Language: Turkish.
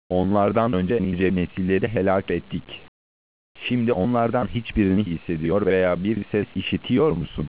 Onlardan önce nice nesilleri helak ettik. Şimdi onlardan hiçbirini hissediyor veya bir ses işitiyor musun?